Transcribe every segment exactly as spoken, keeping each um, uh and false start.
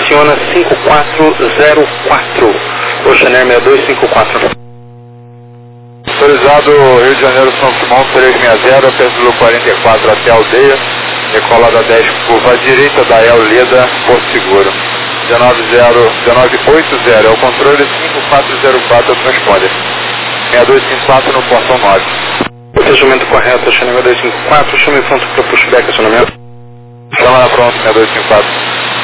aciona cinco quatro zero quatro. Oceaneer seis dois cinco quatro. Autorizado Rio de Janeiro, São Simão, trezentos e sessenta, Pedro quarenta e quatro até a aldeia, decolada dez, curva à direita da El Leda, Porto Seguro. dezenove zero, dezenove oitenta é o controle, cinco quatro zero quatro é o transponder. seis dois cinco quatro no portão nove. Procedimento correto, Oceaneer seis dois cinco quatro, chame pronto para pushback, acionamento. Câmara pronto, seis dois cinco quatro.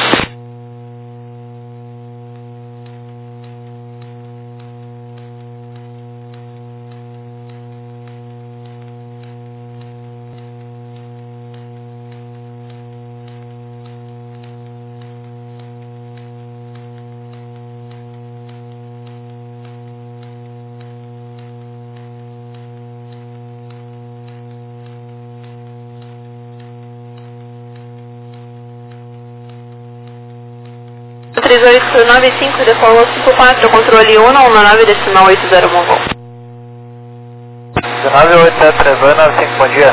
três oito nove cinco, decolou cinco quatro, controle um, uma nove decimal oito zero, Mongol. dezenove oito sete três dois nove cinco, bom dia.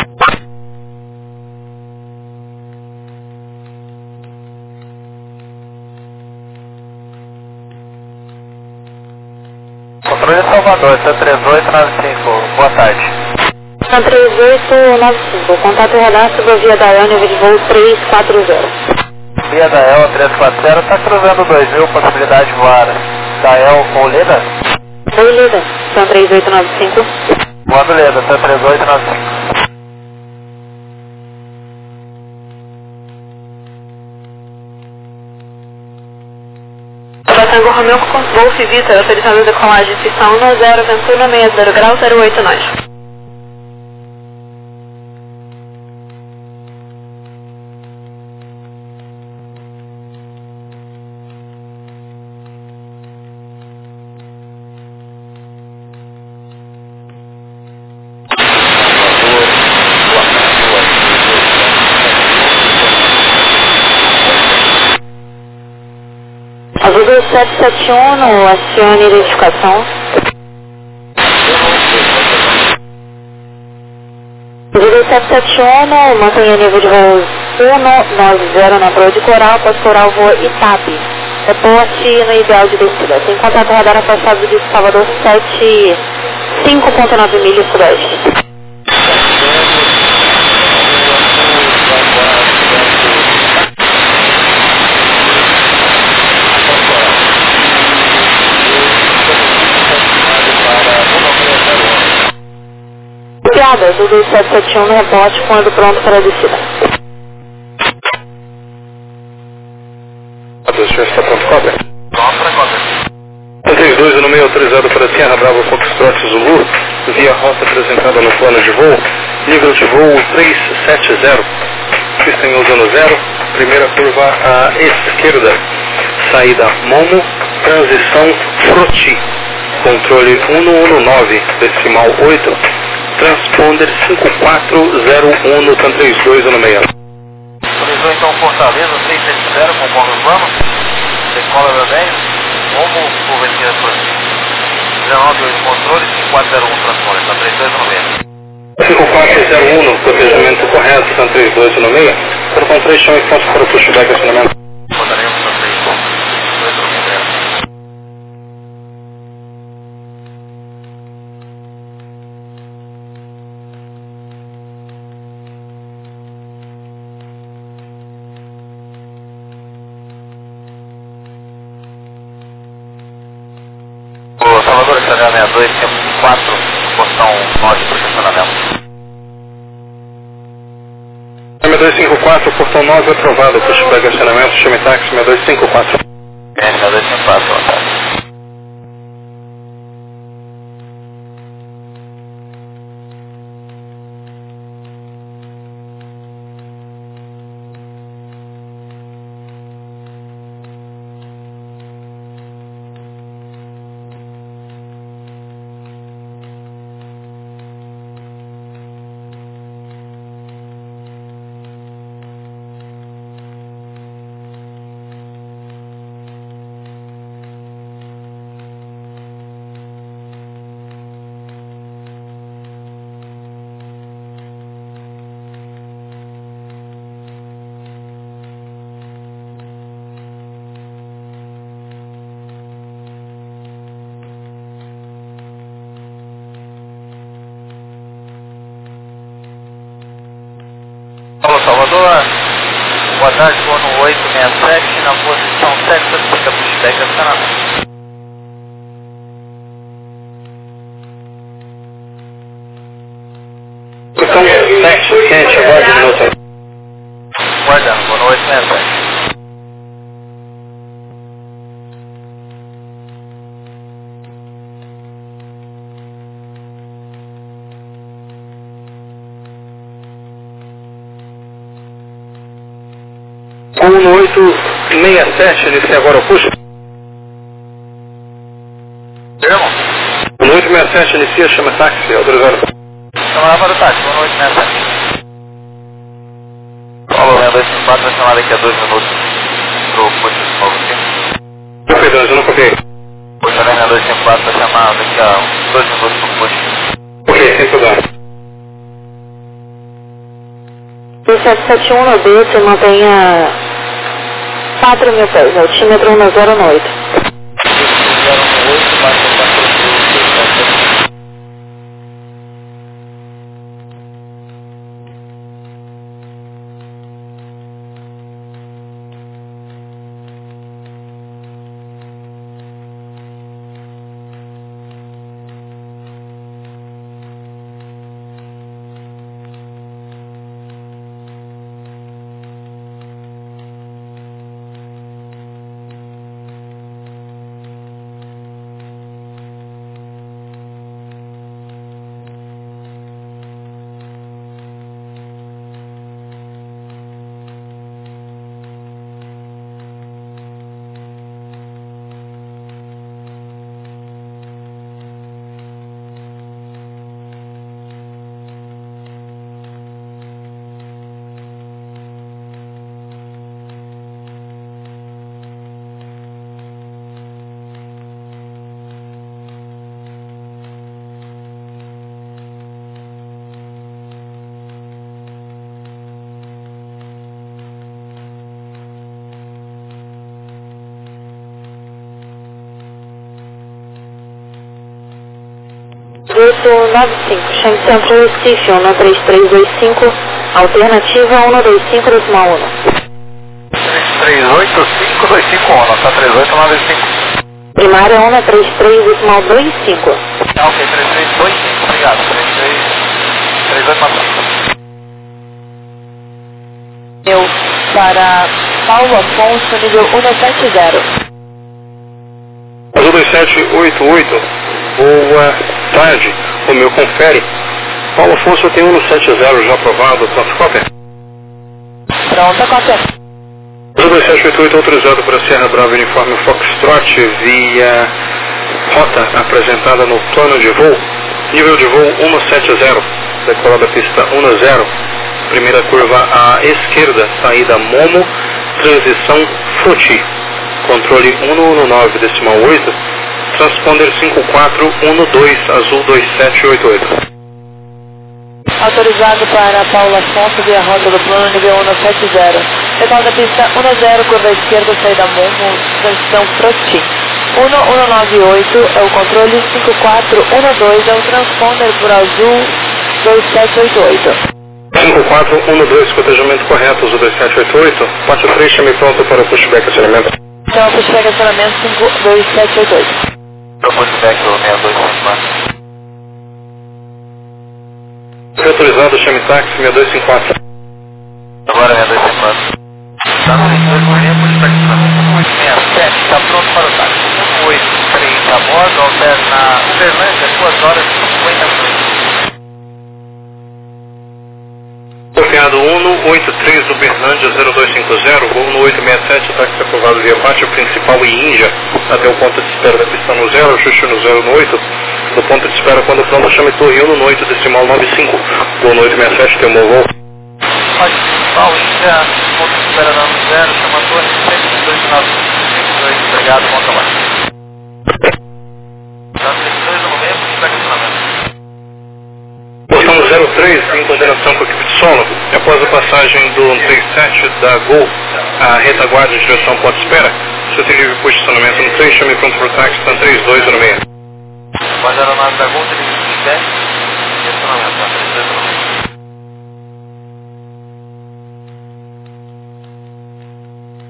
Controle Salvador, sete três oito nove cinco, boa tarde. três oito nove cinco, contato radar sobre a via da E L, nível de voo três quatro zero. Via da E L três quatro zero, está cruzando dois mil, possibilidade de voar da E L com Leda? Oi, Leda, são três oito nove cinco. Voando Leda, sete três oito nove cinco. Tango Romeo com Golf Vitor, autorizado a decolagem, pista um zero, Ventura sessenta grau, zero oito nove. Azul dois sete sete um, acione identificação. Azul dois sete sete um, mantenha nível de voo um nove zero na proa de coral, pós-coral voa Itape. Reporte no ideal de descida. Tem contato radar afastado de Salvador sete cinco ponto nove milhas sudeste. Piada, Azul dois sete sete um no reporte, quando pronto para a descida. O senhor está pronto, cobra? Pronto para cobra. três dois no meio autorizado para Sierra Bravo Foxtrot Zulu, via rota apresentada no plano de voo, nível de voo três sete zero, pista em uso no zero, primeira curva à esquerda, saída Momo, transição Froti, controle um um nove, decimal oito, transponder cinco quatro zero um no TAM três dois no meio. Autorizou então Fortaleza seis sete zero, conforme o plano. Decola da dez, Momo, curva esquerda por aqui. dezenove oito, controle, cinco quatro zero um, transponder, TAM três dois no meio. cinco quatro zero um no protegimento correto, TAM três dois no meio. Portão três, chame ponto para o pushback acionamento. Rodaremos TAM três dois no meio. O Salvador Estação sessenta e dois, tempo quatro, portão nove para estacionamento. seis dois cinco quatro, portão nove aprovado, pushback acionamento, chame táxi seis dois cinco quatro. É, seis dois cinco quatro, boa tarde. oito seis sete, na posição sete, fica pushback acionamento. Questão sete, quente, aguarde um minuto. Guardando, boa noite, seis sete. um oito seis sete, inicia agora o push. Irmão? um oito seis sete, inicia, chama táxi, autorizado. Chama lá para o táxi, boa noite, seis sete. Paulo, dois cinco quatro, vai chamar daqui a dois minutos pro push de novo aqui. Não, perdão, eu não copiei. Puxa, Lena dois cinco quatro, vai chamar daqui a dois minutos pro push. Ok, sem problema. sete sete um no B, você mantenha quatro mil pés, altímetro um zero no oito. oito nove cinco, Shanghai Central Recife, um três três dois cinco, alternativa um dois cinco, decimal um. três oito cinco dois cinco um, tá três oito nove cinco. Primária um três três, decimal dois cinco. Ah, ok, três três dois cinco, obrigado, três três três oito nove cinco. Eu para Paulo Afonso, nível um sete zero. Azul dois sete oito oito, boa tarde, o meu confere. Paulo Afonso tem um sete zero já aprovado, pronto, cópia. Pronta, cópia. Azul dois sete oito oito, autorizado para Serra Brava Uniforme Foxtrot via rota apresentada no plano de voo, nível de voo cento e setenta, decolada pista dez, primeira curva à esquerda, saída Momo, transição Fruti, controle cento e nove decimal oito, transponder cinco quatro um dois, azul dois sete oito oito. Autorizado para Paulo Afonso via rota do plano nível cento e setenta. Decolada pista dez, curva à esquerda, saída Momo, transição Fruti. um um nove oito é o controle, cinco quatro um dois é o transponder por azul dois sete oito oito. cinco quatro um dois, cotejamento correto, azul dois sete oito oito. Parte três, chame pronto para o pushback acionamento. Então, pushback acionamento cinco dois sete oito oito. Eu pushback do seis dois cinco quatro. Foi autorizado, chame táxi seis dois cinco quatro. Agora seis dois cinco quatro. Está no seis dois manhã, pushback acionamento oito seis sete, está pronto para o táxi. um oito três a bordo, alterna Uberlândia, duas horas e cinquenta minutos. Copiado um oito três do Berlândia zero dois cinco zero, voo no oito seis sete, táxi aprovado via pátio principal e Índia, até o ponto de espera da pista no zero, ajuste no zero no oito, no ponto de espera quando pronto chame torre um no oito decimal nove cinco, voo no oito seis sete, tem um bom voo. Pátio principal, Índia, ponto de espera no zero, chama torre cento e dois nove cinco dois, obrigado, bom trabalho. Está seis dois no meio, pushback acionamento. Portão zero três, em coordenação com a equipe de solo, após a passagem do trinta e sete da Gol, a retaguarda de direção ponto de espera, se tem livre posicionamento no três, chame pronto por táxi, está três dois no meio. Após a aeronave da Gol, tem livre pushback, direcionamento, está três dois no meio.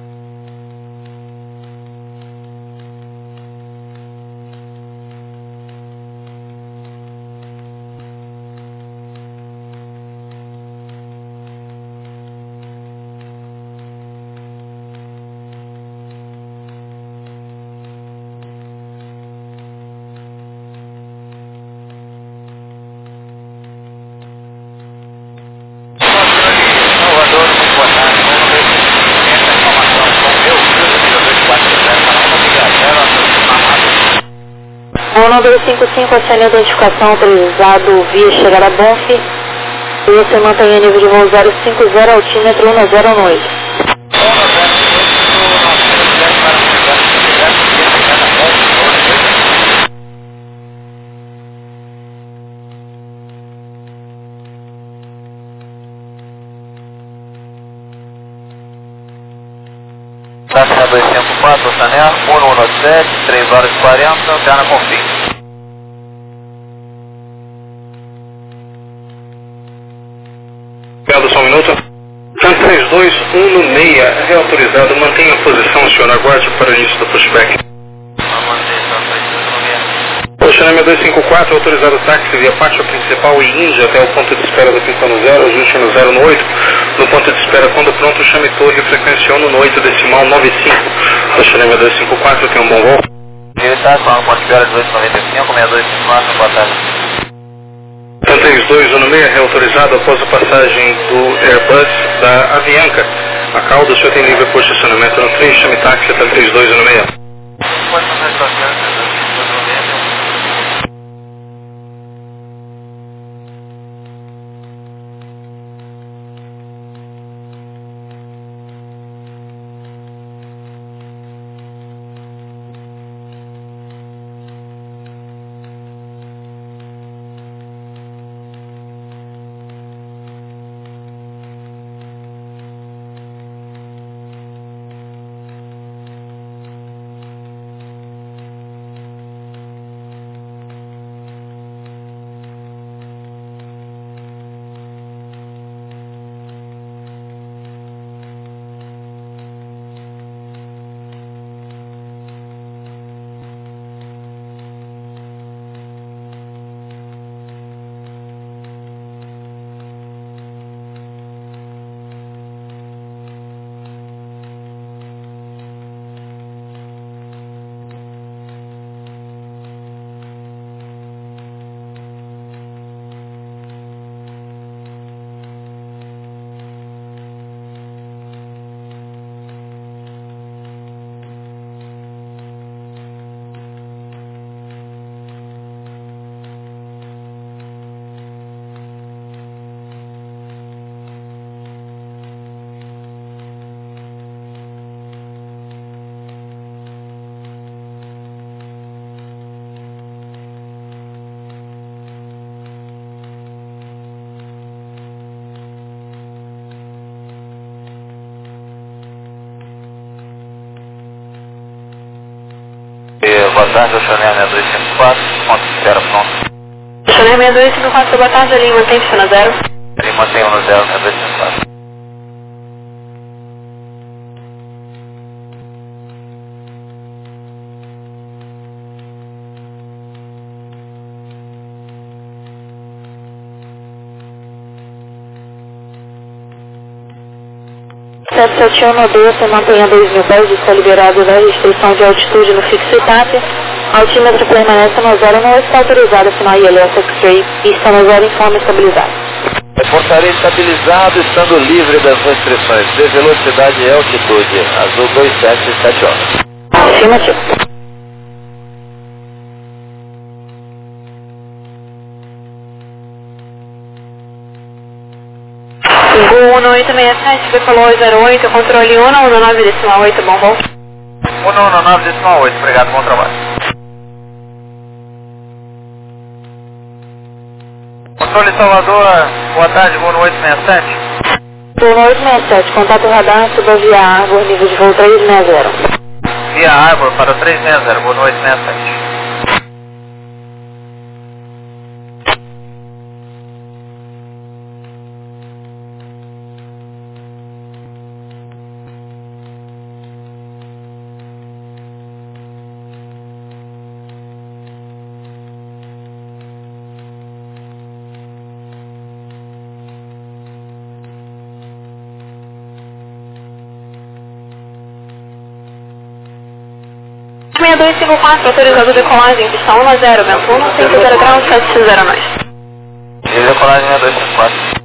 um dois cinco cinco, acione a identificação autorizado via chegada a Bonf. E você mantém a nível de voo zero cinco zero, altímetro um zero noite. Táxi dois cinco quatro, Sané, um um sete, três horas e quarenta, alterna config. Obrigado, só um minuto. Tan três dois um no seis, reautorizado. Mantenha a posição, senhor. Aguarde para o início do pushback. Oceanâmia dois cinco quatro, autorizado táxi via pátio principal e Índia até o ponto de espera do Pintano Zero, ajuste no zero no oito. No ponto de espera, quando pronto, chame torre, frequência um no oito, decimal nove cinco. Oceanâmia dois cinco quatro, tenha um bom voo. Militar, com a ponte de hora dezoito noventa e cinco, seis dois cinco quatro, boa tarde. Tan três dois um no seis, reautorizado após a passagem do Airbus da Avianca. A cauda, o senhor tem livre posicionamento no três, chame táxi Tan três dois um no seis. Pode fazer a estação, boa tarde, Oceanâmia dois cinco quatro, ponto de espera pronto. Oceanâmia dois cinco quatro, boa tarde, ali mantém destino zero. Ali mantém um no zero, dois cinco quatro. sete sete um no D, você mantém a dois mil pés, está liberado da restrição de altitude no fixo E T A P. Altímetro permanece no zero no oito, está autorizado a sinal I L S X-Ray e está no zero em forma estabilizada. Reportarei estabilizado, estando livre das restrições de velocidade e altitude. Azul dois sete sete um. Afirmativo. Gol um oito seis sete, decolou zero oito, controle um um nove decimal oito, bom voo. um um nove decimal oito, obrigado, bom trabalho. Controle Salvador, boa tarde, voo no oito seis sete. Voo no oito seis sete, contato radar, suba via Arbor, nível de voo três seis zero. Via Arbor para três seis zero, voo no oito seis sete. seis dois cinco quatro, autorizado decolagem, pista um zero, vento um, cinco zero graus, sete zero nós. Decolagem seis dois cinco quatro.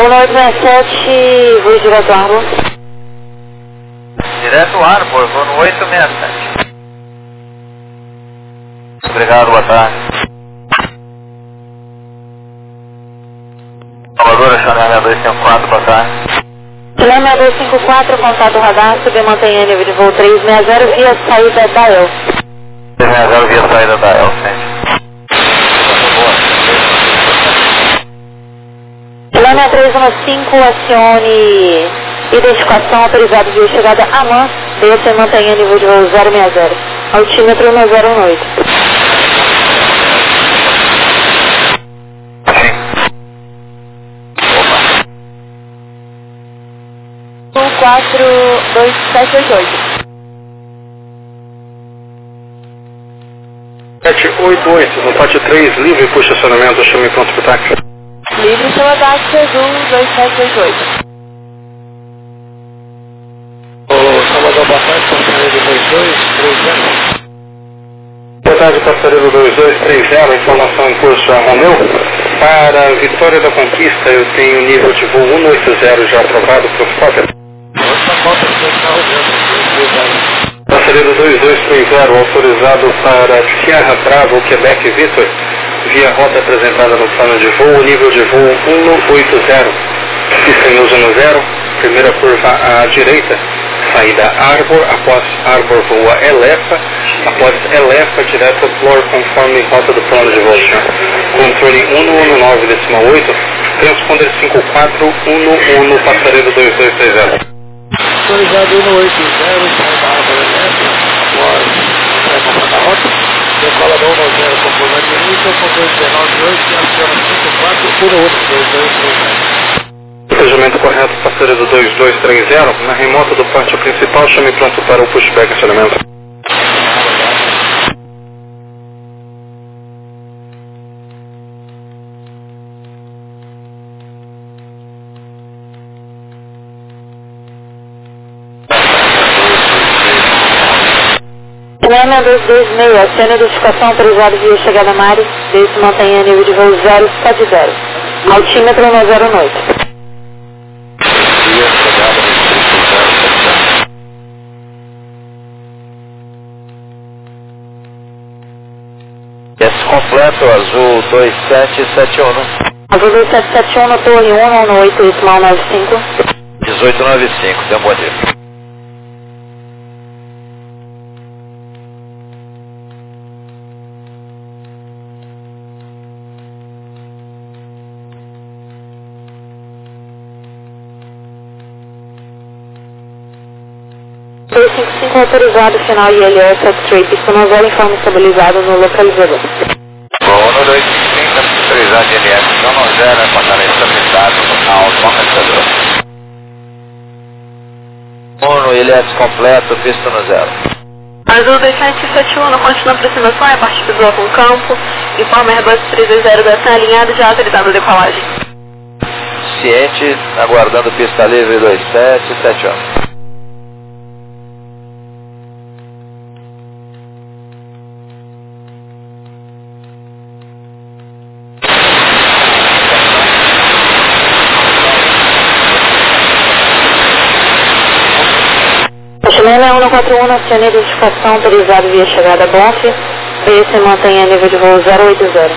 oito seis sete, voo direto Arbor. Direto Arbor, vou no oito seis sete. Obrigado, boa tarde. Salvador, Chanel dois cinco quatro, boa tarde. Chanel dois cinco quatro, contato radar, subir montanha nível de voo três seis zero via saída da E L. três seis zero via saída da E L, sim. Chanel três um cinco, acione identificação autorizada via chegada a M A N, desce montanha nível de voo zero seis zero, altímetro um zero um oito. quatro dois sete oito oito. sete oito oito, no pátio três, livre por estacionamento, chame pronto para o táxi. Livre pela táxi azul dois sete oito oito. Ô, Salvador, boa tarde, passareiro dois dois três zero. Boa tarde, passareiro dois dois três zero, informação em curso a Romeu. Para Vitória da Conquista, eu tenho nível de voo um oito zero já aprovado para os Fokker. Passareiro dois dois três zero, autorizado para Sierra Bravo, Quebec Victor, via rota apresentada no plano de voo, nível de voo um oito zero, pista em uso no zero, primeira curva à direita, saída Arbor, após Arbor voa Elefa, após Elefa direto ao floor conforme rota do plano de voo, senhor. Controle um um nove decimal oito, transponder cinco quatro um um, passareiro dois dois três zero. Autorizado um oito zero, saída Arbor Elefa, após entrar na rota, decolador um zero com curva direita, controle dezenove oito, aciona cinco quatro um um dois dois três zero. Procedimento correto, passareiro dois dois três zero, na remota do pátio principal, chame pronto para o pushback acionamento. Lema dois dois seis, acione identificação autorizada via chegada Mari, desce montanha nível de voo zero sete zero, altímetro um zero um oito. Esse completo, azul dois sete sete um. Azul dois sete sete um, no torre um no oito decimal nove cinco. dezoito noventa e cinco, dê um bom dia. dois cinco cinco autorizado, final I L S, X-Ray, pista no zero, informe estabilizado no localizador. Bom, no dois cinco cinco, autorizado I L S, então no zero, encontrar estabilizado no localizador. Bom, no I L S completo, pista no zero. Azul dois sete sete um, continua a aproximação, é a partir do bloco no campo, informe Airbus três dois zero, destino alinhado, já autorizado a decolagem. Ciente, aguardando pista livre dois sete sete um. Chilena um quatro um, acione identificação autorizado via chegada B O F, B S mantenha nível de voo zero oito zero.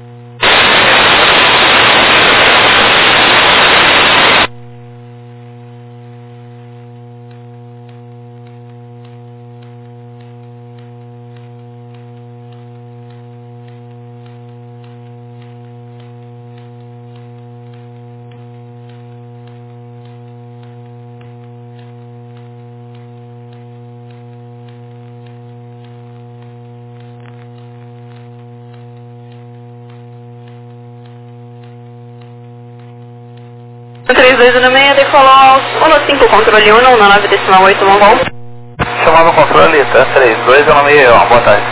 três dois um seis, decolou um cinco, controle um, no nove decimal oito, Mongol. Chamando o controle, tá? três dois um seis, boa tarde.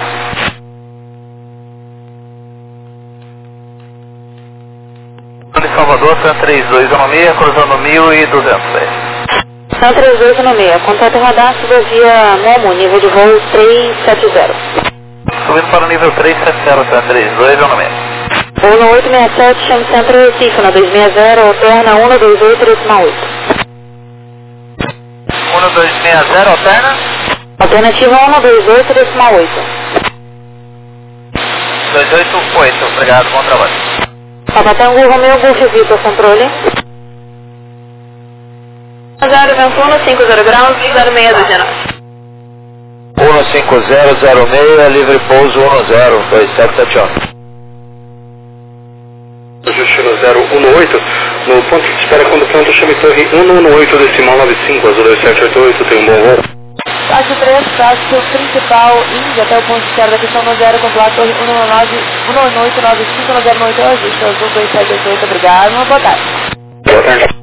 De Salvador, tá? três dois um seis, cruzando mil e duzentos. São três dois um seis, contato radar, via Momo, nível de voo três sete zero. Subindo para o nível três sete zero, tá? três dois um seis. um oito seis sete, chame Centro Recife, na dois seis zero, alterna um dois oito, décima oito. um dois seis zero, alterna? Alternativa um dois oito, décima oito. dois oito oito, obrigado, bom trabalho. Papa Tango, Romeu, Golf Vitor, controle. zero vinte e um, cinco zero graus, zero seis do G nove. um cinco zero zero seis, livre pouso um zero, dois sete sete um. Ajuste no zero um oito, no ponto de espera quando pronto, chame torre um um oito, decimal nove cinco, azul dois sete oito oito, tem um bom voo. Taxa três, taxa principal, Índia, até o ponto de esquerda, questão no zero, com placa torre um um oito nove cinco, no zero oito, ajuste, azul dois sete oito oito, obrigado, uma boa tarde. Boa tarde.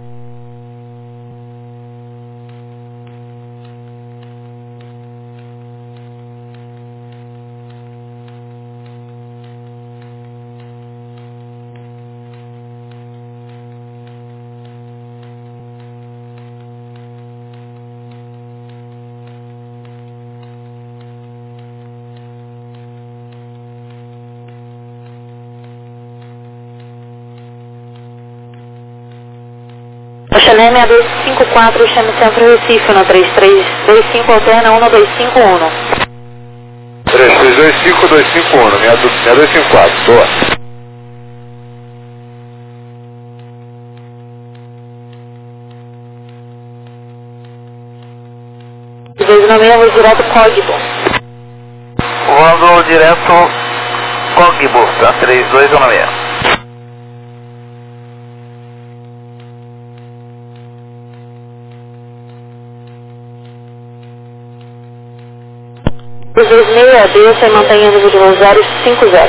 Chanel seis dois cinco quatro, chame Centro Recife, na três três dois cinco, alterna um dois cinco um. três três dois cinco dois cinco um, seis dois cinco quatro, boa. dois nove seis, vou direto Código. Voando direto Cogbo, tá? três dois um seis. dois dois seis, deixa e mantenha nível de voo zero cinco zero.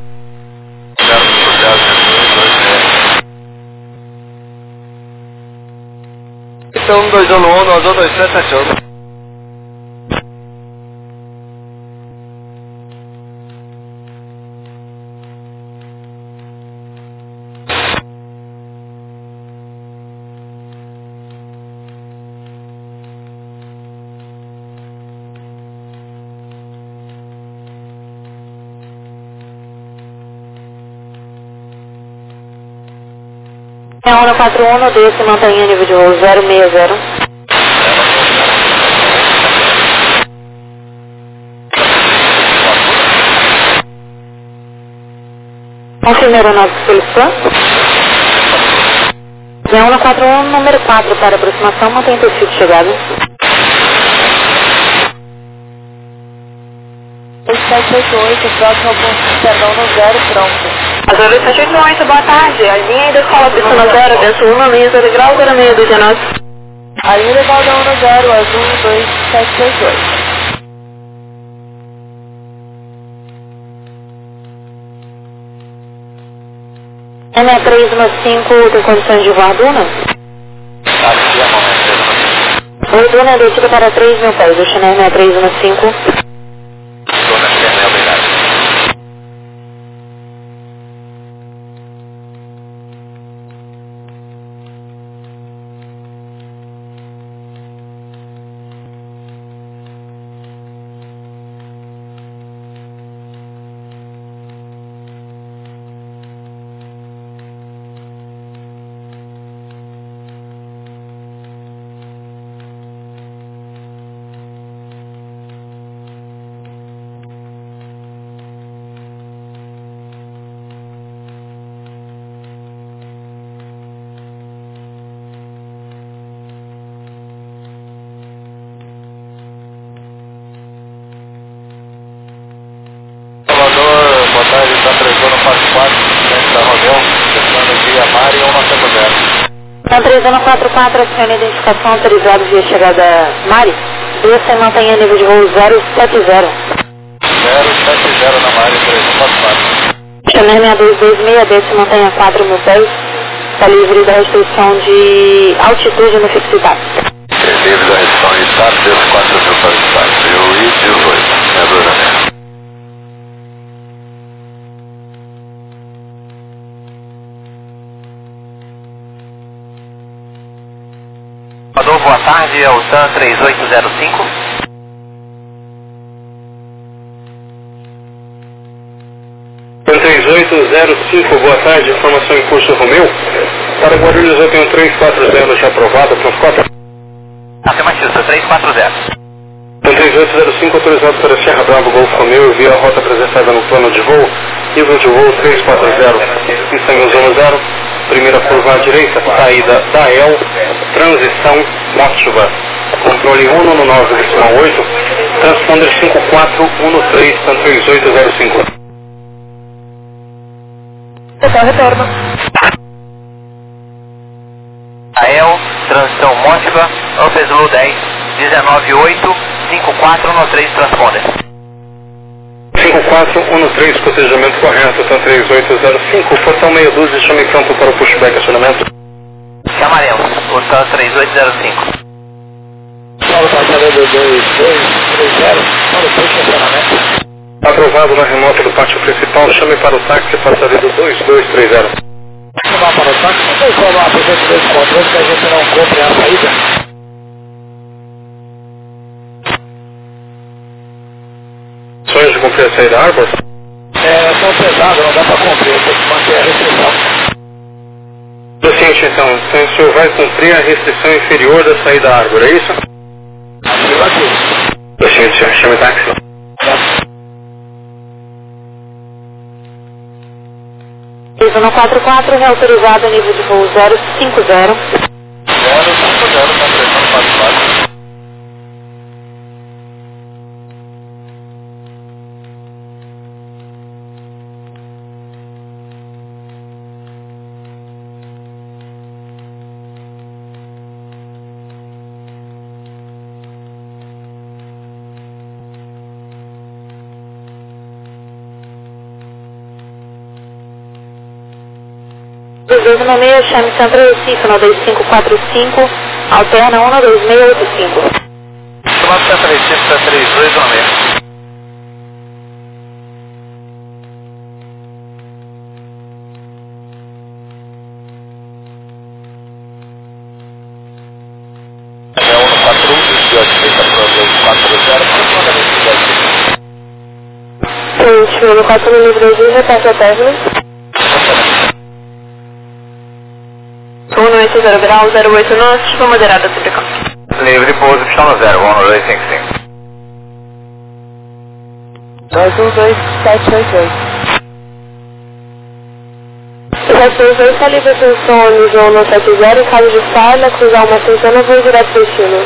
Então dois um um, nós dois sete sete um. É um quatro um, deixa e mantenha nível de voo zero seis zero. Confirme aeronave que solicitou. É um quatro um, número quatro para aproximação, mantenha perfil de chegada. sete oito oito, próximo ao ponto de perdão no zero, pronto. Azul sete oito oito, boa tarde. A linha da escola pista no zero, denso um, linha zero grau, zero seis do G nove. A linha da escola um zero, azul dois sete oito oito. M três um cinco, tem condições de voar Duna? Aqui é a momento. Oi, Duna é descida para três mil pés, o Chanel M três um cinco. Dona Chanel, obrigado. Boa tarde, está três quatro quatro, frente da Romeu, testando via Mari um nove zero. Então, três um quatro quatro, acione a identificação autorizada via chegada Mari. Desça e mantenha nível de voo zero sete zero. zero sete zero na Mari, três um quatro quatro. Chanel seis dois dois seis, desça e mantenha quatro mil pés. Está livre da restrição de altitude no fixidade. Livre da restrição de status, quatro mil para o espaço. Eu e dezoito, é Bruno. Boa tarde, é o TAM três oito zero cinco. TAM três oito zero cinco, boa tarde, informação em curso Romeu. Para Guarulhos eu tenho três quatro zero já aprovado, para os quatro. Afirmativo, três quatro zero. Então três oito zero cinco autorizado para Serra Bravo Golf Romeu, via a rota apresentada no plano de voo, nível de voo três quatro zero, pista em zona zero, primeira curva à direita, saída da E L, transição Mótiva, controle um no nove oito, transponder cinco quatro um três, três oito zero cinco. Total retorno. A E L, transição Mótiva, Ampezulu dez, dezenove oito, cinco quatro um três, transponder. cinco quatro um três, cotejamento correto, então três oito zero cinco, portão meia dúzia, chame pronto para o pushback, acionamento. Chamaremos, portão três oito zero cinco. Paulo passageiro dois dois três zero, para o push acionamento. Aprovado na remota do pátio principal, chame para o táxi, passageiro dois dois três zero. Chamar para o táxi, não tem como a presente dois controles que a gente não compre a saída. Sonhos de cumprir a saída Arbor? É, tão pesado, não dá para cumprir, tem que manter a restrição. Do seguinte então, então o senhor vai cumprir a restrição inferior da saída Arbor, é isso? Afirmativo. Do seguinte, senhor, chame táxi. Zona quatro quatro, reautorizado nível de voo zero cinco zero. zero cinco zero, está pressão quatro quatro. dois no meio, chame Centro Recife, no dois cinco quatro cinco, alterna um dois seis oito cinco. Tomado Centro Recife, está três dois no meio. É um quatro um, quatro zero, Gente, no quatro no livro dois, repete a término. um oito zero grau, zero oito nós, chuva moderada, sempre campo. livre pouso, pistão zero, um dois cinco cinco. dois um dois sete oito oito. sete oito oito, está livre atenção, nível no sete zero, em caso de falha, cruzar uma centena, vou direto para o destino.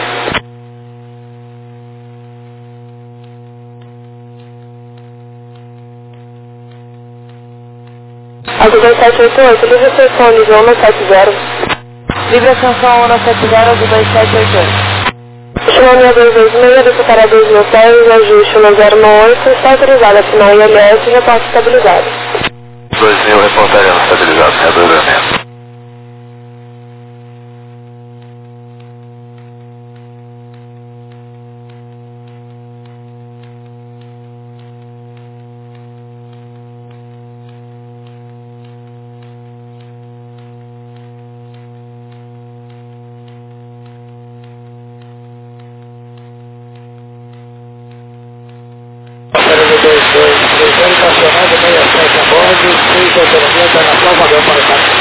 Alto dois sete oito oito, livre atenção, nível no sete zero. Livre atenção, no sete zero, alto dois sete oito oito. Chama dois dois seis, desce para dois mil pés, ajuste no zero oito, está autorizada, final I L S, reporte estabilizado. dois mil, reportaremos estabilizado, reabrilhamento. dois dois três zero, estacionado, meia sete a bordo, seis autonomia, está na Salvador para o táxi.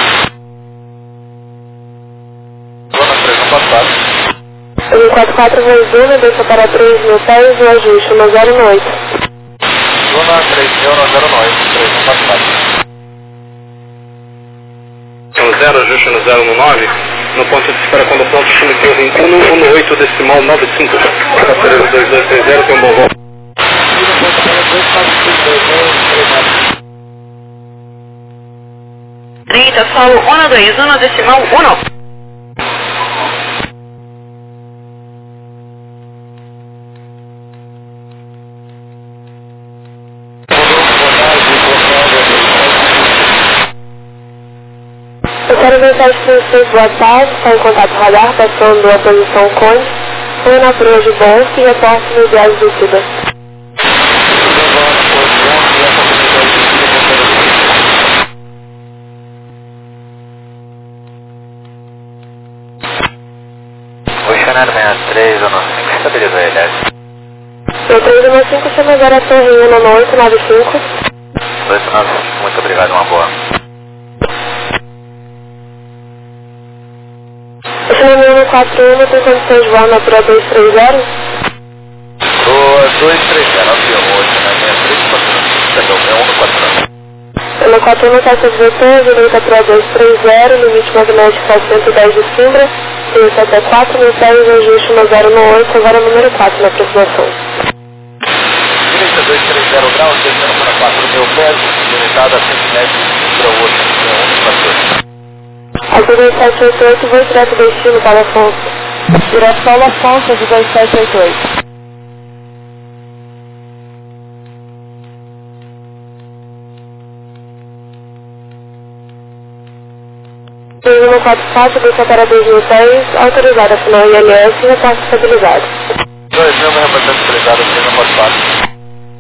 Zona três um quatro quatro. um quatro quatro, Vozduna, desça para três mil pés, o ajuste no zero oito. Zona três mil, zero nove, três um quatro quatro. Então zero, ajuste no zero nove, no ponto de espera quando pronto, chame teu em um um oito decimal nove cinco. Passageiro dois dois três zero, tem um bom voo. trinta, solo um dois um decimal um. Eu quero ver se vocês boa tarde, está em contato radar, passando a posição Conde, foi na Cruz de Bons e reporte no Diário de Cuba. Funcionário sessenta e três, zona cinco, estabilizou ele. Eu três um cinco, chama agora a torre um no oito nove cinco. oito nove cinco, muito obrigado, uma boa. Esse número quatro um tem condições de voar na Pro dois três zero? dois três zero, avião oito, né? seis três quatro cinco, perdão, é um no quatro nove. Pelo quatro um está sete direita Pro dois três zero, limite magnético setecentos e dez de Simbra, seis sete quatro, mil pés, ajuste um zero no oito, agora número quatro na aproximação. Direita dois três zero graus, descendo para quatro mil pés, direitada a cento e dez de Simbra, oito, é um no quatro oito. Azul sete oito oito, voo direto destino para Afonso. Direto Paulo Afonso, Azul sete oito oito. dois um quatro quatro, desça para dois mil pés, autorizada, final I L S, repasse estabilizado. dois mil, repasse estabilizado, dois um quatro quatro.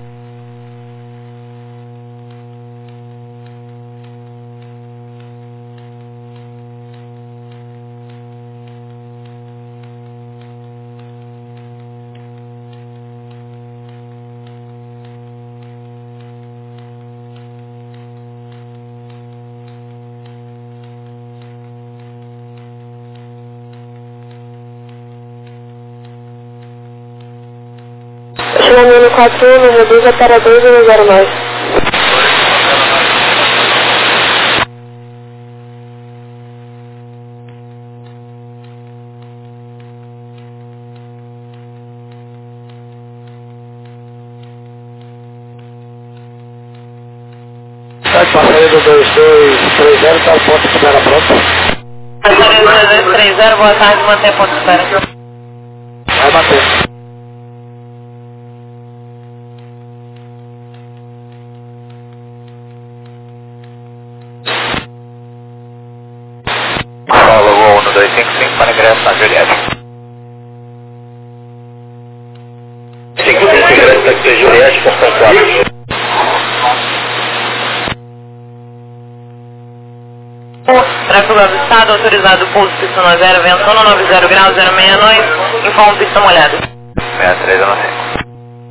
Estacionamento quatro um, não reduza para dois um zero mais. Passageiro dois dois três zero, está o ponto de espera pronto. Passageiro dois dois três zero, boa tarde, mantém ponto de espera. Vai bater. Fala, voo um dois cinco cinco para ingresso na Juliette. cinco cinco, ingresso da Juliette, portão quatro. Tráfego avistado, autorizado, pulso, pista no zero, vento no nove zero graus, zero seis nove, informa pista molhada. seis três um cinco.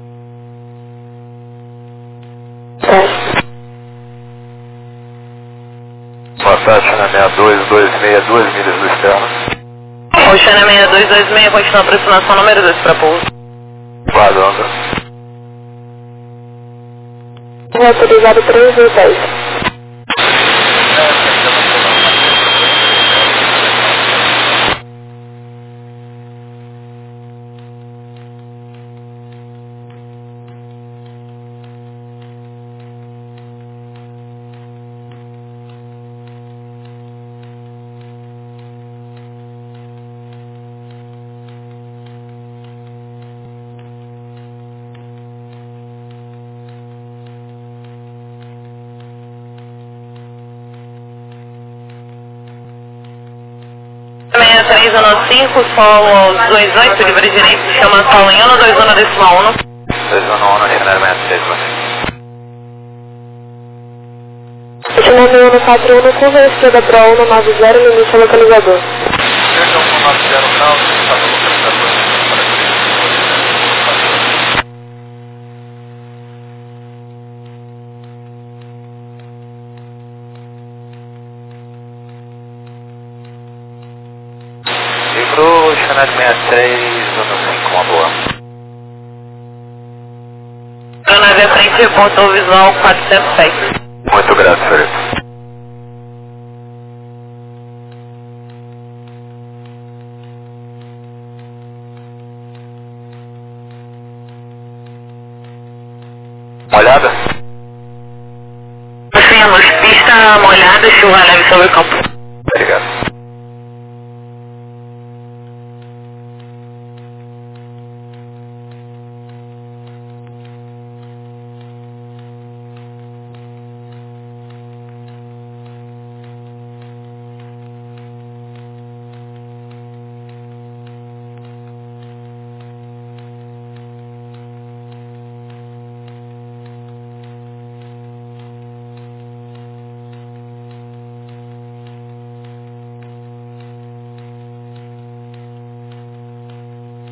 Boa tarde, China seis dois dois seis, duas milhas do externo. Oceana seis dois dois seis, continua a aproximação número dois para pouso. Guardando. Autorizado três mil pés. seis três um cinco, sol aos dois oito, livre direito, chama sol em um dois um decimal um. dois um um, China seis três um cinco. Continuando no quatro um, curva esquerda para um nove zero, limite localizador. Perdão, um nove zero graus, está no localizador. Livro China seis três um cinco, uma boa. Aeronave à frente, reportou visual quatrocentos seis. Muito grato, Felipe. Molhada? Temos pista molhada, chuva leve sobre o campo. Obrigado.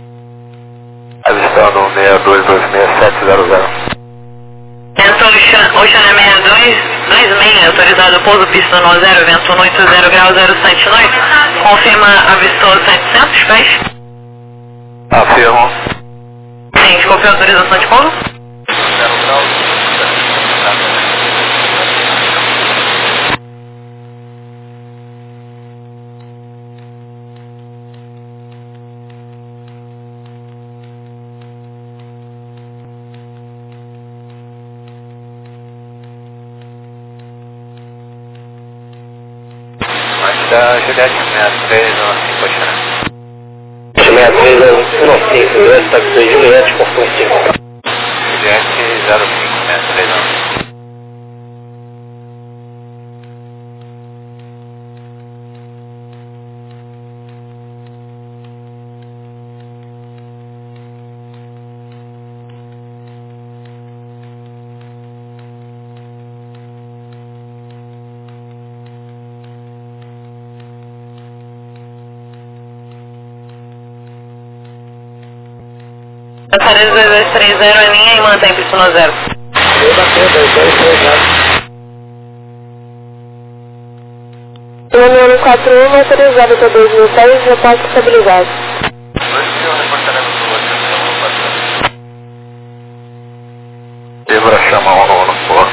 Avistando um seis dois dois seis sete zero zero. Então, Ocean sessenta e dois, dois seis, autorizado pouso, pista no zero, vento um oito zero grau, zero sete noite. Confirma, avistou setecentos pés. Afirmo. Sim, desculpe a autorização de pouso. zero grau. Da Juliette sessenta e três, não assim, pode tirar. sessenta e três, um cinco, Juliette, táxi Juliette, portão cinco. Juliette zero cinco sessenta e três, não. Passaredo dois dois três zero, alinha e mantém pista no zero. Eu bateu, dois dois três zero. Número quatro um, autorizado até dois mil e seis, reporte estabilizado. dois mil, reportaremos o Ocean sessenta e um quatro. Débora chama um no no porto.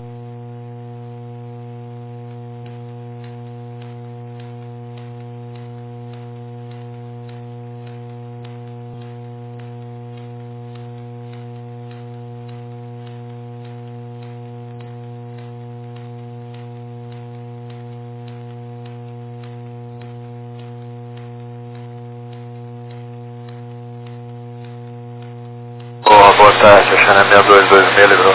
Boa, boa tarde, Ocean sessenta e dois dois seis, livrou.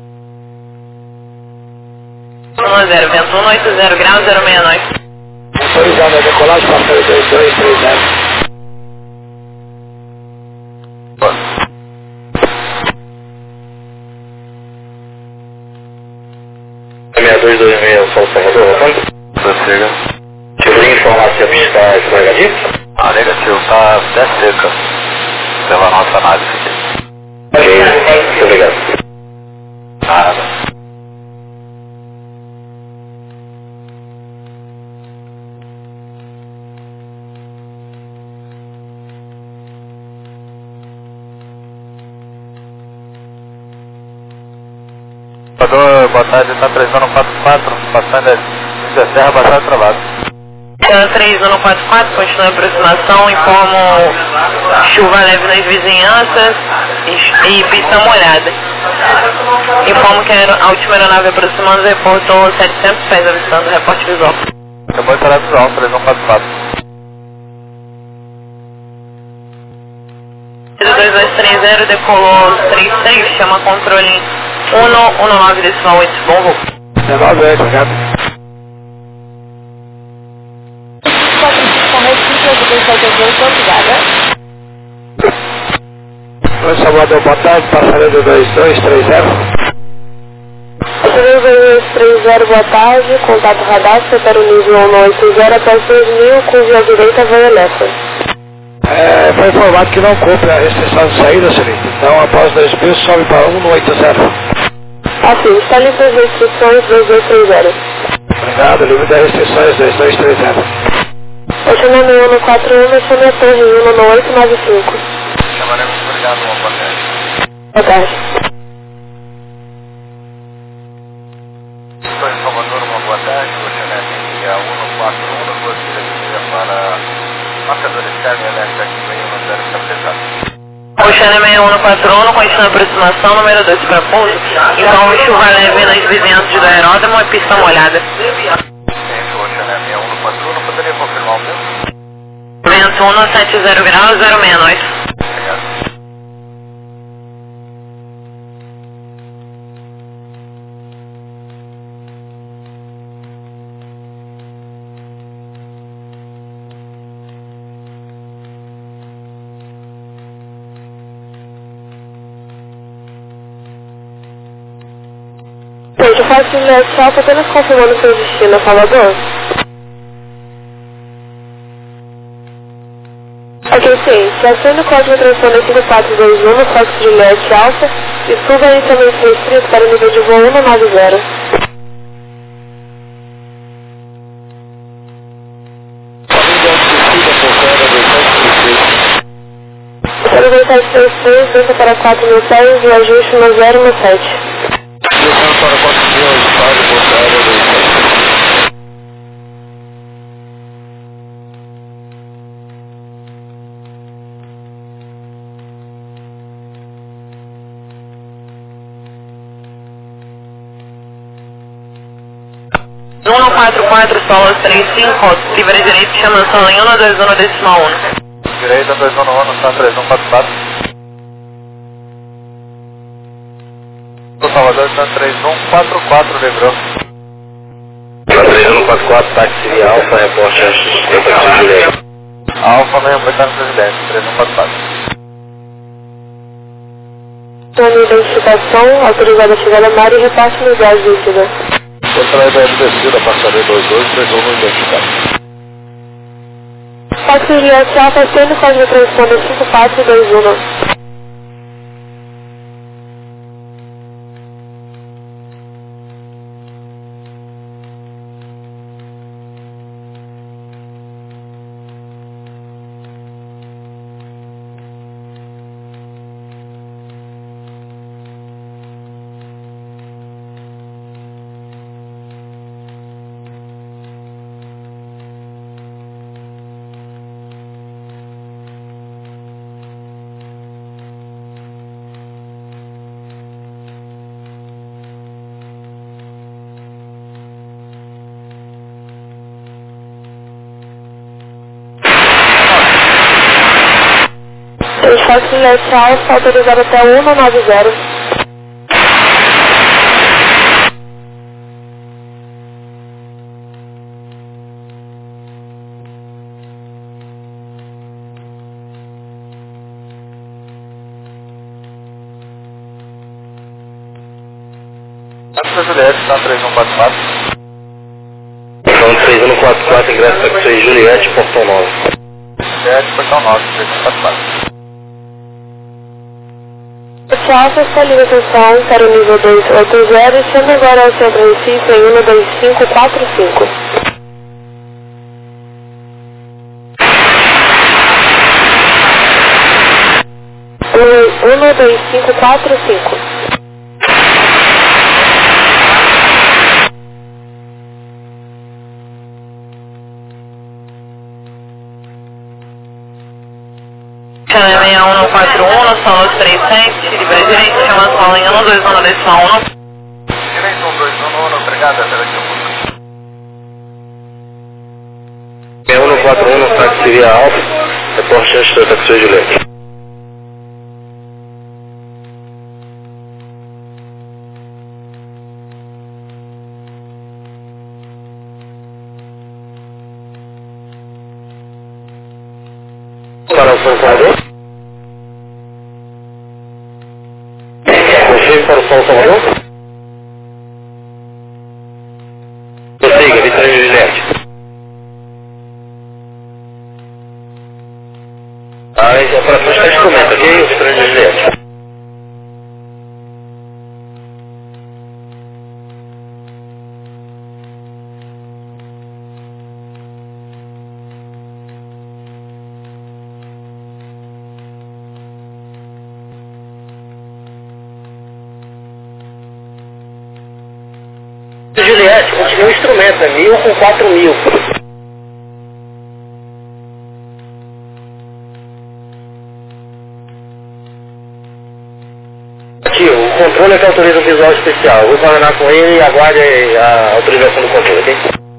um zero, vento um oito zero grau, zero seis noite. Autorizado a decolagem, passaredo dois dois três zero. sessenta e dois, dois seis, São Salvador, voltando. Prossiga. Tive informar se a pista está escorregadia? Ah, negativo, tá até seca. Pela nossa análise aqui. Ok, muito obrigado. Nada. Salvador, boa tarde, está três um quatro quatro, passando a Serra Baixada Travado. três um quatro quatro, continua a aproximação, informo chuva leve nas vizinhanças e, e pista molhada. Informo que a última aeronave aproximando reportou setecentos pés avistando o reporte visual. Acabou de estar visual, três um quatro quatro. dois dois três zero, decolou três três, chama controle um um nove decimal oito, bom voo. dezenove oito, obrigado. Oi, Salvador, boa tarde, passaredo dois dois três zero. dois dois três zero, boa tarde, contato radar, separa o nível um oito zero até seis mil, curva à direita, voo elétrico. É, foi informado que não cumpre a restrição de saída, senhorita. Então, após dois mil, sobe para um oito zero. Assim, está livre das restrições dois dois três zero. Obrigado, livre das restrições dois dois três zero. Ocean um quatro um, chame a torre um no oito nove cinco. Chamaremos, obrigado, uma boa tarde. Boa tarde. Estou em Salvador, uma boa tarde, Ocean um quatro um, na rua diretiva para marcador externo e elétrica aqui, vem um zero estabilizado. Ocean um quatro um, continua a aproximação, número dois para pouso. Então, chuva leve nas vizinhanças do aeródromo e pista molhada. Esse Ocean um quatro um, poderia confirmar o mesmo? Vento um sete zero grau, zero seis noite. Obrigado. Gente, eu faço o só apenas confirmando o seu destino, Salvador. Ok, Esqueci, acione o código transponder cinco quatro dois um no Fox Juliette Alpha e suba inicialmente restrito para o nível de voo cento e noventa. zero dois sete três três, desça para quatro mil pés e ajuste no zero um sete. Descendo para quatro mil, ajustado, voltado, dois sete. um quatro quatro, solo três cinco, livre direito, chamação em um dois um decimal um. Direita, dois um um, está três um quatro quatro. O Salvador está três um quatro quatro, lembrou. três um quatro quatro, táxi via Alfa, reporte a taxi Juliette. Alfa, meio oitenta presidente, três um quatro quatro. Tome identificação, autorizada a chegada mar e repasse no lugar de descida. Controle da descida, passaria dois dois, três um, identificado. Fox Juliette Alpha, acione o código transponder cinco quatro dois um. Fox Juliette Alpha, autorizado até cento e noventa. Taxa Juliette, está três um quatro quatro. Então três um quatro quatro, ingresso taxi Juliette, portão nove. Juliette, portão nove, três um quatro quatro. Alfa, está livre atenção para o nível dois oito zero, chame agora ao centro Recife em um dois cinco quatro cinco. um dois cinco quatro cinco. Channel seis um quatro um, solo três sete, livre direito, chamação em um dois um decimal um. Direito um dois um, obrigado, até daqui a pouco. seis um quatro um, táxi via Alfa, reporte a taxi Juliette. Para o Salvador? Você para o Salvador? Prossiga, Vitória Juliette. Ah, esse é para frente está instrumento, ok? Vitória Juliette. Juliette, continua o instrumento, é mil com quatro mil. Aqui, o controle é que autoriza o visual especial. Eu vou coordenar com ele e aguarde a autorização do controle, ok?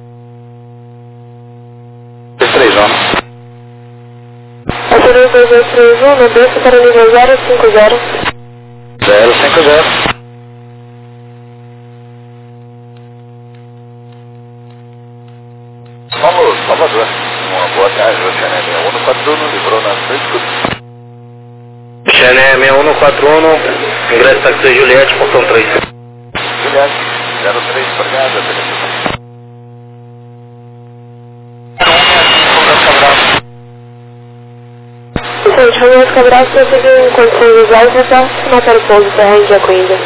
três anos. Autoriza dois dois três um, desça para o nível zero cinco zero. zero cinco zero. Vamos, Salvador. Uma boa tarde, o Channel seis um quatro um, livrou na frente. Channel seis um quatro um, ingresso taxi Juliette, portão três. Juliette, zero três, obrigado, até daqui a pouco. Gente, Romeu Cabral, você tem condições iguais, mas tá não para o pouso para a Índia Coisa.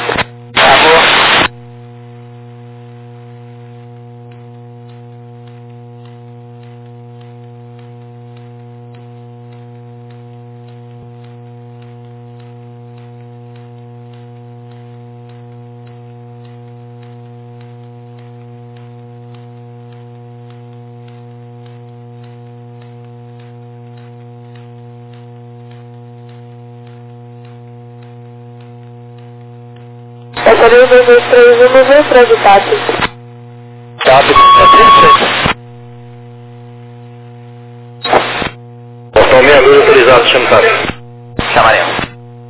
Passaria dois dois três um, veio para o T A P. T A P, portão meia luz autorizado, chama T A P. Chamaremos.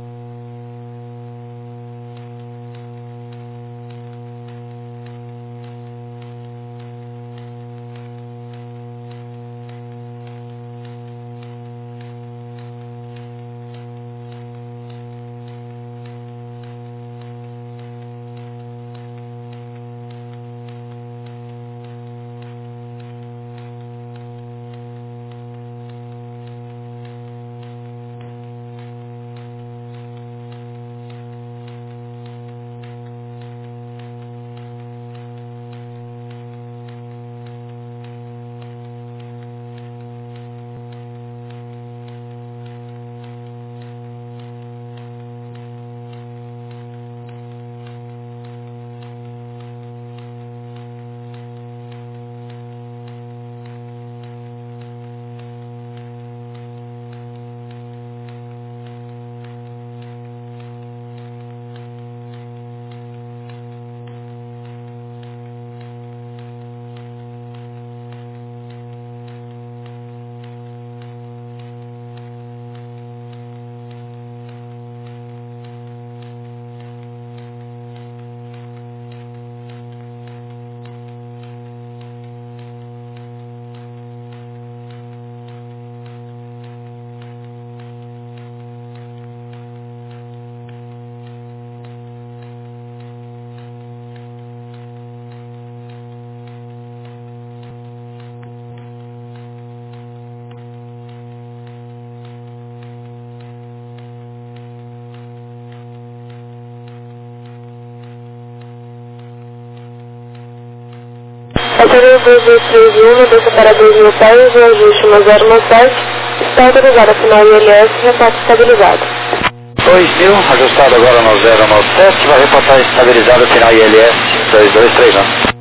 Passaria dois dois três um, desça para dois mil pés, o ajuste um zero um sete, está autorizado a final I L S, reporte estabilizado. dois mil, ajustado agora no zero nove sete, vai reportar estabilizado final I L S dois dois três um.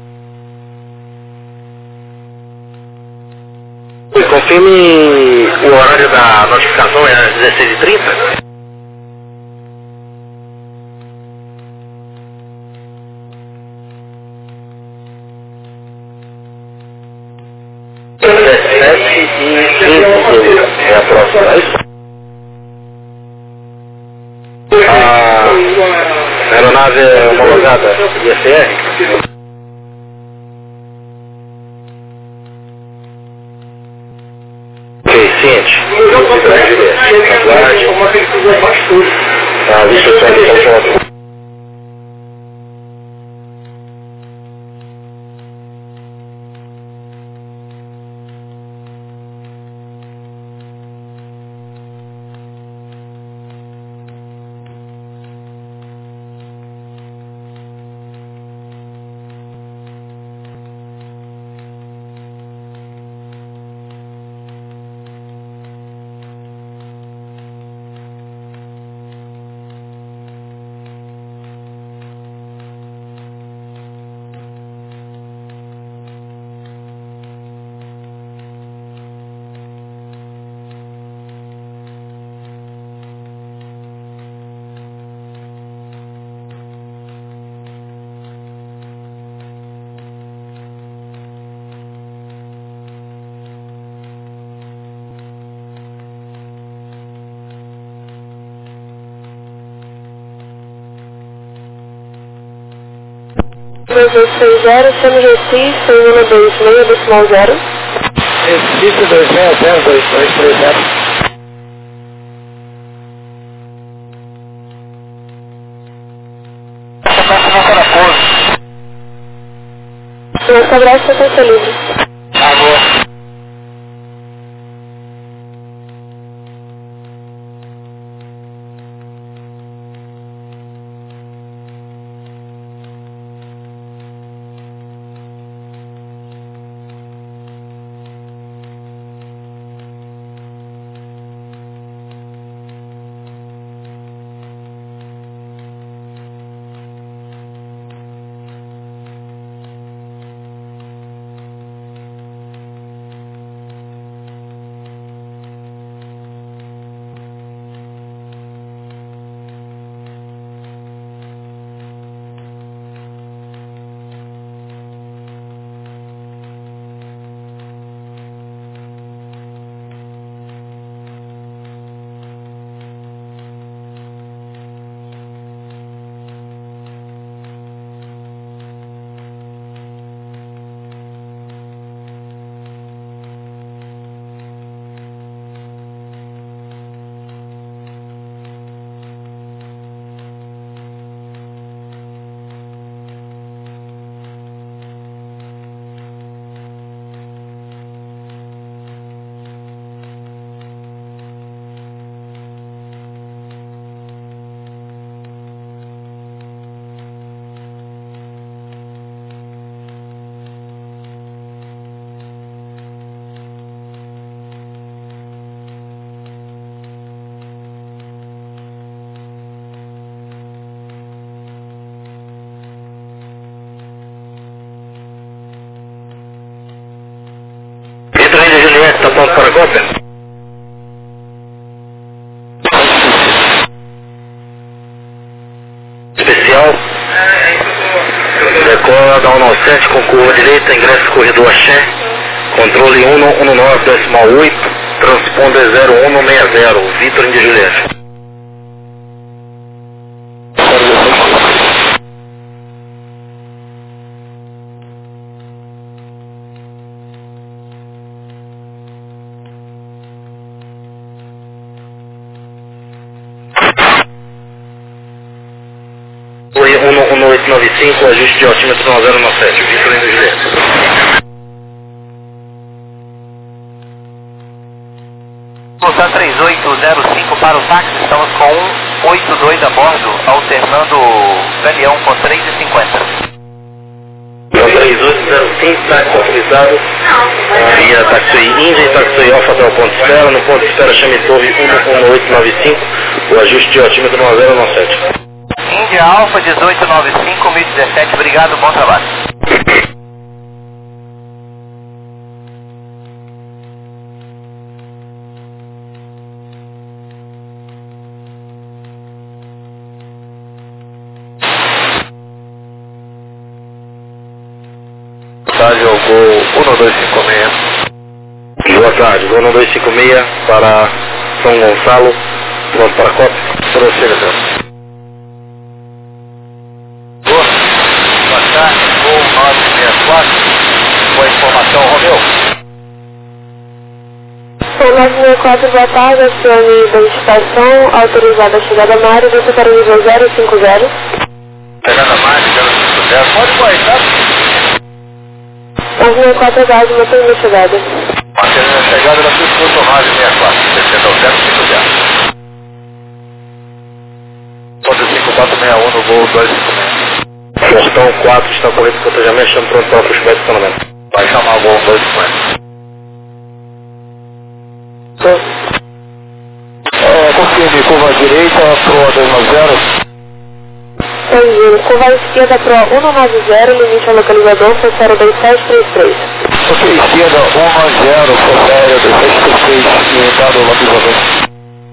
E confirme o horário da notificação, é às dezesseis e trinta? dezessete e quinze é a próxima, é isso? A aeronave homologada I F R? Ok, ciente. Aguarde. A vista de São dois dois três zero, chame Recife, foi um dois seis, decimal zero. Recife dois seis zero dois dois três zero. Senhor Cabral, sequência livre. Agora. cópia. Especial. Decola da um nove sete com curva direita, ingresso corredor Axé. Controle um um nove decimal oito, transponder zero um seis zero, Vitor Indy Juliette. Oi, um um oito nove cinco, ajuste de altímetro nove zero nove sete, Vitor Indy Juliette. Voltar três oito zero cinco para o táxi, estamos com um oito dois a bordo, alternando Galeão com três e cinquenta. três oito zero cinco, táxi autorizado via Taxi Índia e Taxi Alfa até o ponto de espera. No ponto de espera chame torre um um oito nove cinco, o ajuste de altímetro nove zero nove sete. Índia Alfa dezoito nove cinco, mil e dezessete, obrigado, bom trabalho. Tarde ao voo um dois cinco seis. Boa tarde, voo um dois cinco seis para São Gonçalo, pronto para a cópia. Prossiga, senhor. Boa, boa tarde, voo nove seis quatro, boa informação, Romeu. Voo nove seis quatro, boa tarde, acione identificação, autorizada a chegada à área, desce para o nível zero cinco zero. Chegada a mais, zero cinco zero, pode pôr, tá? nove seis quatro, base, mantendo a chegada. Mantendo a chegada da Cisco nove seis quatro, descendo ao zero cinco zero. Ponto cinco quatro seis um no voo dois cinco seis. Portão quatro está correto de protegimento, chame pronto para o pushback de estacionamento. Vai chamar o voo dois cinco seis. É, confirme, curva direita, Pro dois nove zero. Entendi. Curva à esquerda para um nove zero, limite ao localizador, foi zero dois sete três três. Ok, esquerda um nove zero, foi zero dois sete três três, limitado ao localizador.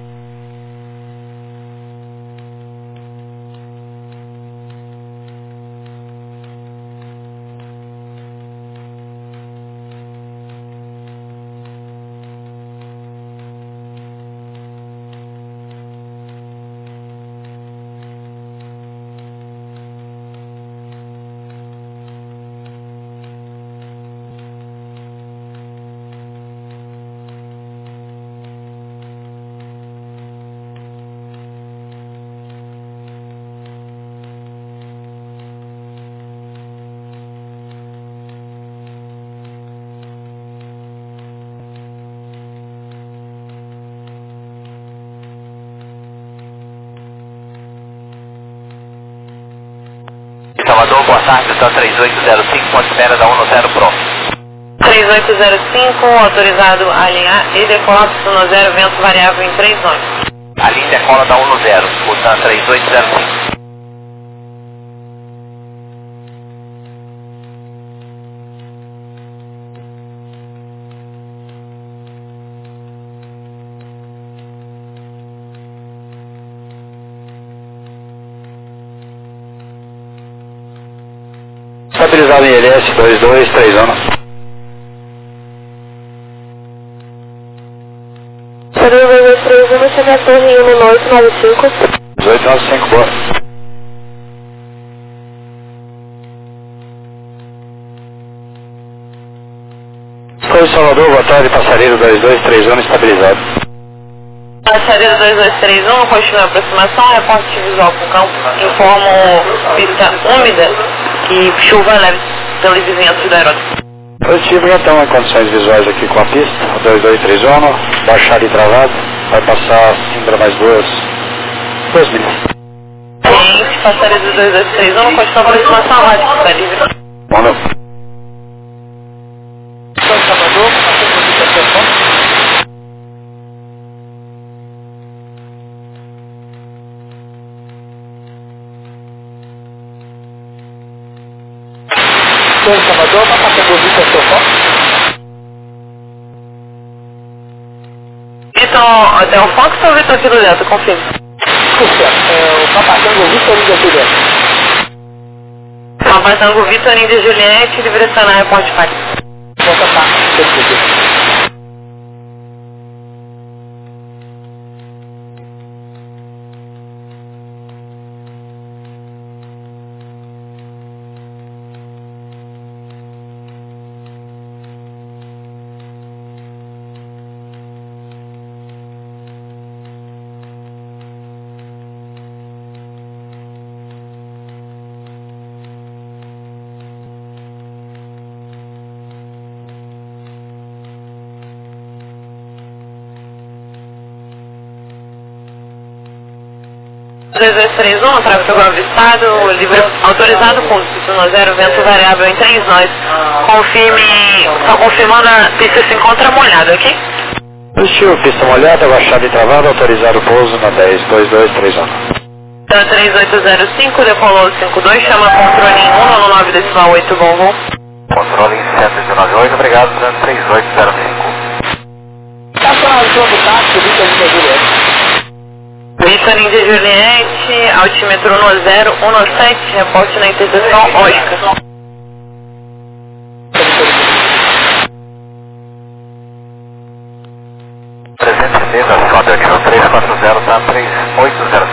Salvador, boa tarde, está três oito zero cinco, ponto de espera da um zero Pro. três oito zero cinco, autorizado a alinhar e decolar para o zero, vento variável em três zonas. A linha decola da um zero, portanto três oito zero cinco. Estabilizado em L S dois dois três anos. Seria dois dois três um, chame a torre um oito nove cinco. dezoito nove cinco, boa. Foi Salvador, boa tarde, passareiro dois dois três um, estabilizado. Passareiro dois dois três um, continua a aproximação, reporte visual com campo, informo pista úmida e chuva leve pelos ventos da aeronave. Positivo, já estão em condições visuais aqui com a pista, dois dois três um, baixar e travado, vai passar assim para mais duas, duas milhas. Gente, passareiro dois dois três um, continua a aproximação, rádio, está livre. Bom, meu. São Salvador, a São Salvador, está passando o vídeo da sua foto? Hotel Fox ou Vitor aqui do Delta? Confirme. É, o Papatango Vitor Índia Juliette. Papatango Vitor Índia Juliette, direção na Airport Park. Volta tá, perfeito. dois dois três um, tráfego avistado, livre, autorizado com destino zero, vento variável em três nós. Confirme, só confirmando a pista se encontra molhada, ok? Positivo, pista molhada, abaixada e travada, autorizado o pouso na dez dois dois três um. Então, três oito zero cinco, decolou cinco dois, chama controle em um no nove decimal oito, bom voo. Controle em sete nove oito, obrigado, três oito zero cinco. Estacionamento do táxi, Vitor Índia Juliette. Vitor Índia Juliette, altímetro um zero um sete, reporte na interseção Oscar. trezentos e meia, Scott, aqui no três quatro zero, tá três oito zero